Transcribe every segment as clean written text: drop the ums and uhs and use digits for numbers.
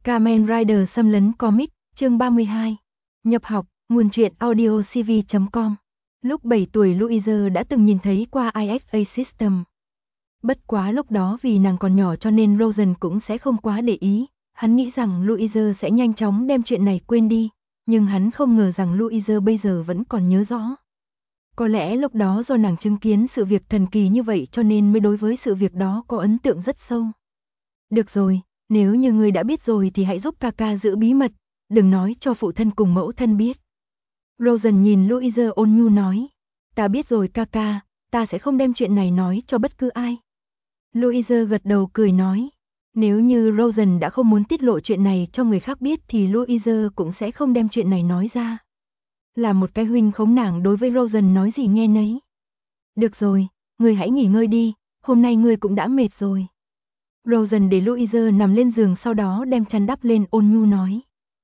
Kamen Rider xâm lấn comic, chương 32. Nhập học, nguồn truyện audiocv.com. Lúc 7 tuổi Louise đã từng nhìn thấy qua IXA System. Bất quá lúc đó vì nàng còn nhỏ cho nên Rosen cũng sẽ không quá để ý. Hắn nghĩ rằng Louise sẽ nhanh chóng đem chuyện này quên đi, nhưng hắn không ngờ rằng Louise bây giờ vẫn còn nhớ rõ. Có lẽ lúc đó do nàng chứng kiến sự việc thần kỳ như vậy cho nên mới đối với sự việc đó có ấn tượng rất sâu. Được rồi, nếu như ngươi đã biết rồi thì hãy giúp Kaka giữ bí mật, đừng nói cho phụ thân cùng mẫu thân biết. Rosen nhìn Louise ôn nhu nói, ta biết rồi Kaka, ta sẽ không đem chuyện này nói cho bất cứ ai. Louise gật đầu cười nói, nếu như Rosen đã không muốn tiết lộ chuyện này cho người khác biết thì Louise cũng sẽ không đem chuyện này nói ra. Là một cái huynh khống nàng đối với Rosen nói gì nghe nấy. Được rồi, ngươi hãy nghỉ ngơi đi, hôm nay ngươi cũng đã mệt rồi. Rosen để Louise nằm lên giường sau đó đem chăn đắp lên ôn nhu nói.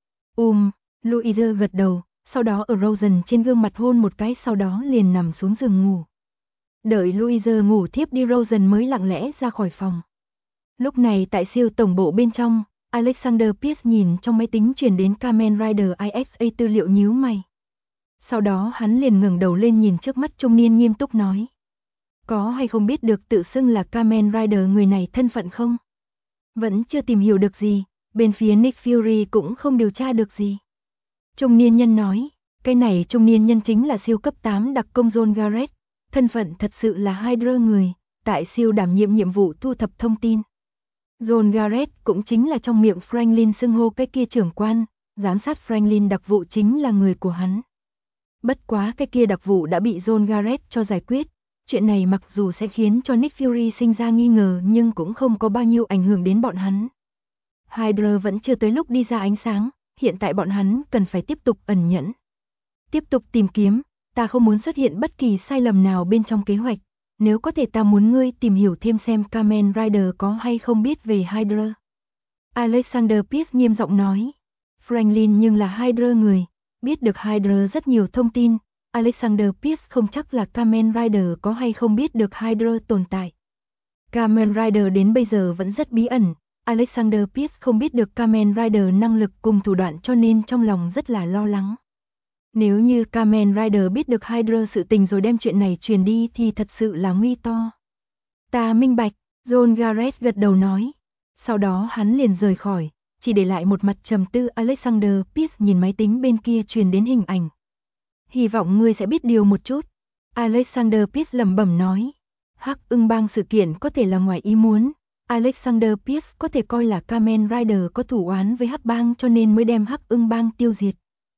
Louise gật đầu, sau đó ở Rosen trên gương mặt hôn một cái sau đó liền nằm xuống giường ngủ. Đợi Louise ngủ thiếp đi Rosen mới lặng lẽ ra khỏi phòng. Lúc này tại siêu tổng bộ bên trong, Alexander Pierce nhìn trong máy tính truyền đến Kamen Rider IXA tư liệu nhíu mày. Sau đó hắn liền ngẩng đầu lên nhìn trước mắt trung niên nghiêm túc nói. Có hay không biết được tự xưng là Kamen Rider người này thân phận không? Vẫn chưa tìm hiểu được gì, bên phía Nick Fury cũng không điều tra được gì. Trung niên nhân nói, cái này trung niên nhân chính là siêu cấp 8 đặc công John Garrett, thân phận thật sự là Hydra người, tại siêu đảm nhiệm nhiệm vụ thu thập thông tin. John Garrett cũng chính là trong miệng Franklin xưng hô cái kia trưởng quan, giám sát Franklin đặc vụ chính là người của hắn. Bất quá cái kia đặc vụ đã bị John Garrett cho giải quyết. Chuyện này mặc dù sẽ khiến cho Nick Fury sinh ra nghi ngờ nhưng cũng không có bao nhiêu ảnh hưởng đến bọn hắn. Hydra vẫn chưa tới lúc đi ra ánh sáng, hiện tại bọn hắn cần phải tiếp tục ẩn nhẫn. Tiếp tục tìm kiếm, ta không muốn xuất hiện bất kỳ sai lầm nào bên trong kế hoạch. Nếu có thể ta muốn ngươi tìm hiểu thêm xem Kamen Rider có hay không biết về Hydra. Alexander Pierce nghiêm giọng nói. Franklin nhưng là Hydra người, biết được Hydra rất nhiều thông tin. Alexander Pierce không chắc là Kamen Rider có hay không biết được Hydra tồn tại. Kamen Rider đến bây giờ vẫn rất bí ẩn. Alexander Pierce không biết được Kamen Rider năng lực cùng thủ đoạn cho nên trong lòng rất là lo lắng. Nếu như Kamen Rider biết được Hydra sự tình rồi đem chuyện này truyền đi thì thật sự là nguy to. Ta minh bạch, John Garrett gật đầu nói. Sau đó hắn liền rời khỏi, chỉ để lại một mặt trầm tư. Alexander Pierce nhìn máy tính bên kia truyền đến hình ảnh. Hy vọng ngươi sẽ biết điều một chút. Alexander Pierce lẩm bẩm nói. Hắc Ưng Bang sự kiện có thể là ngoài ý muốn. Alexander Pierce có thể coi là Kamen Rider có thủ oán với Hắc Bang cho nên mới đem Hắc Ưng Bang tiêu diệt.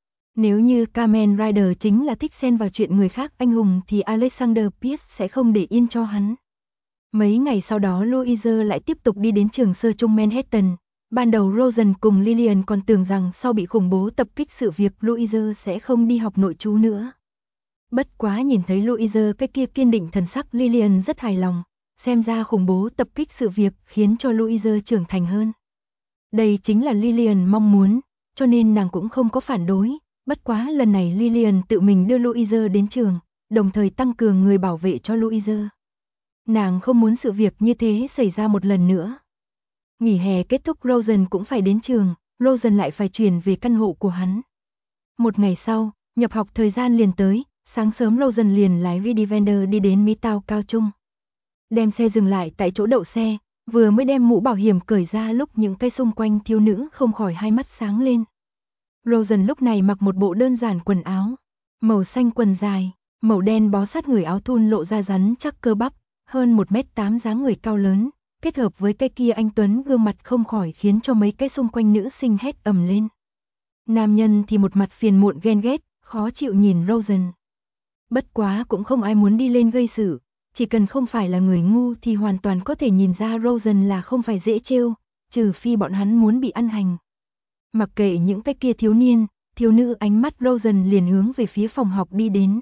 Nếu như Kamen Rider chính là thích xen vào chuyện người khác anh hùng thì Alexander Pierce sẽ không để yên cho hắn. Mấy ngày sau đó Louise lại tiếp tục đi đến trường sơ trung Manhattan. Ban đầu Rosen cùng Lillian còn tưởng rằng sau bị khủng bố tập kích sự việc Louise sẽ không đi học nội trú nữa. Bất quá nhìn thấy Louise cái kia kiên định thần sắc Lillian rất hài lòng, xem ra khủng bố tập kích sự việc khiến cho Louise trưởng thành hơn. Đây chính là Lillian mong muốn, cho nên nàng cũng không có phản đối, bất quá lần này Lillian tự mình đưa Louise đến trường, đồng thời tăng cường người bảo vệ cho Louise. Nàng không muốn sự việc như thế xảy ra một lần nữa. Nghỉ hè kết thúc Rosen cũng phải đến trường, Rosen lại phải chuyển về căn hộ của hắn. Một ngày sau, nhập học thời gian liền tới, sáng sớm Rosen liền lái Redivender đi đến Midtown cao trung. Đem xe dừng lại tại chỗ đậu xe, vừa mới đem mũ bảo hiểm cởi ra lúc những cây xung quanh thiếu nữ không khỏi hai mắt sáng lên. Rosen lúc này mặc một bộ đơn giản quần áo, màu xanh quần dài, màu đen bó sát người áo thun lộ ra rắn chắc cơ bắp, hơn 1m8 dáng người cao lớn. Kết hợp với cái kia anh tuấn gương mặt không khỏi khiến cho mấy cái xung quanh nữ sinh hét ầm lên. Nam nhân thì một mặt phiền muộn ghen ghét, khó chịu nhìn Rosen. Bất quá cũng không ai muốn đi lên gây sự, chỉ cần không phải là người ngu thì hoàn toàn có thể nhìn ra Rosen là không phải dễ trêu, trừ phi bọn hắn muốn bị ăn hành. Mặc kệ những cái kia thiếu niên, thiếu nữ ánh mắt Rosen liền hướng về phía phòng học đi đến.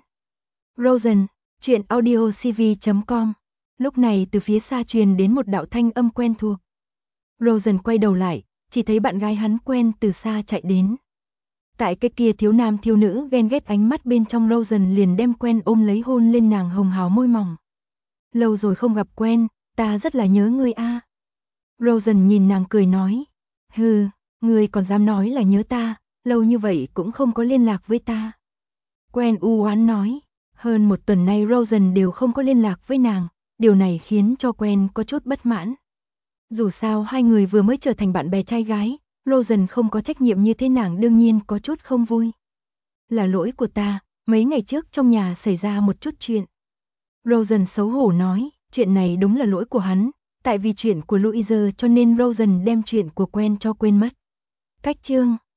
Rosen, truyện audiocv.com. Lúc này từ phía xa truyền đến một đạo thanh âm quen thuộc. Rosen quay đầu lại, chỉ thấy bạn gái hắn quen từ xa chạy đến. Tại cái kia thiếu nam thiếu nữ ghen ghét ánh mắt bên trong Rosen liền đem quen ôm lấy hôn lên nàng hồng hào môi mỏng. Lâu rồi không gặp quen, ta rất là nhớ ngươi a. Rosen nhìn nàng cười nói. Hừ, Ngươi còn dám nói là nhớ ta, lâu như vậy cũng không có liên lạc với ta. Gwen u oán nói, hơn một tuần nay Rosen đều không có liên lạc với nàng, điều này khiến cho Gwen có chút bất mãn. Dù sao hai người vừa mới trở thành bạn bè trai gái, Rosen không có trách nhiệm như thế nàng đương nhiên có chút không vui. Là lỗi của ta, mấy ngày trước trong nhà xảy ra một chút chuyện. Rosen xấu hổ nói, chuyện này đúng là lỗi của hắn, tại vì chuyện của Louise cho nên Rosen đem chuyện của Gwen cho quên mất. Cách chương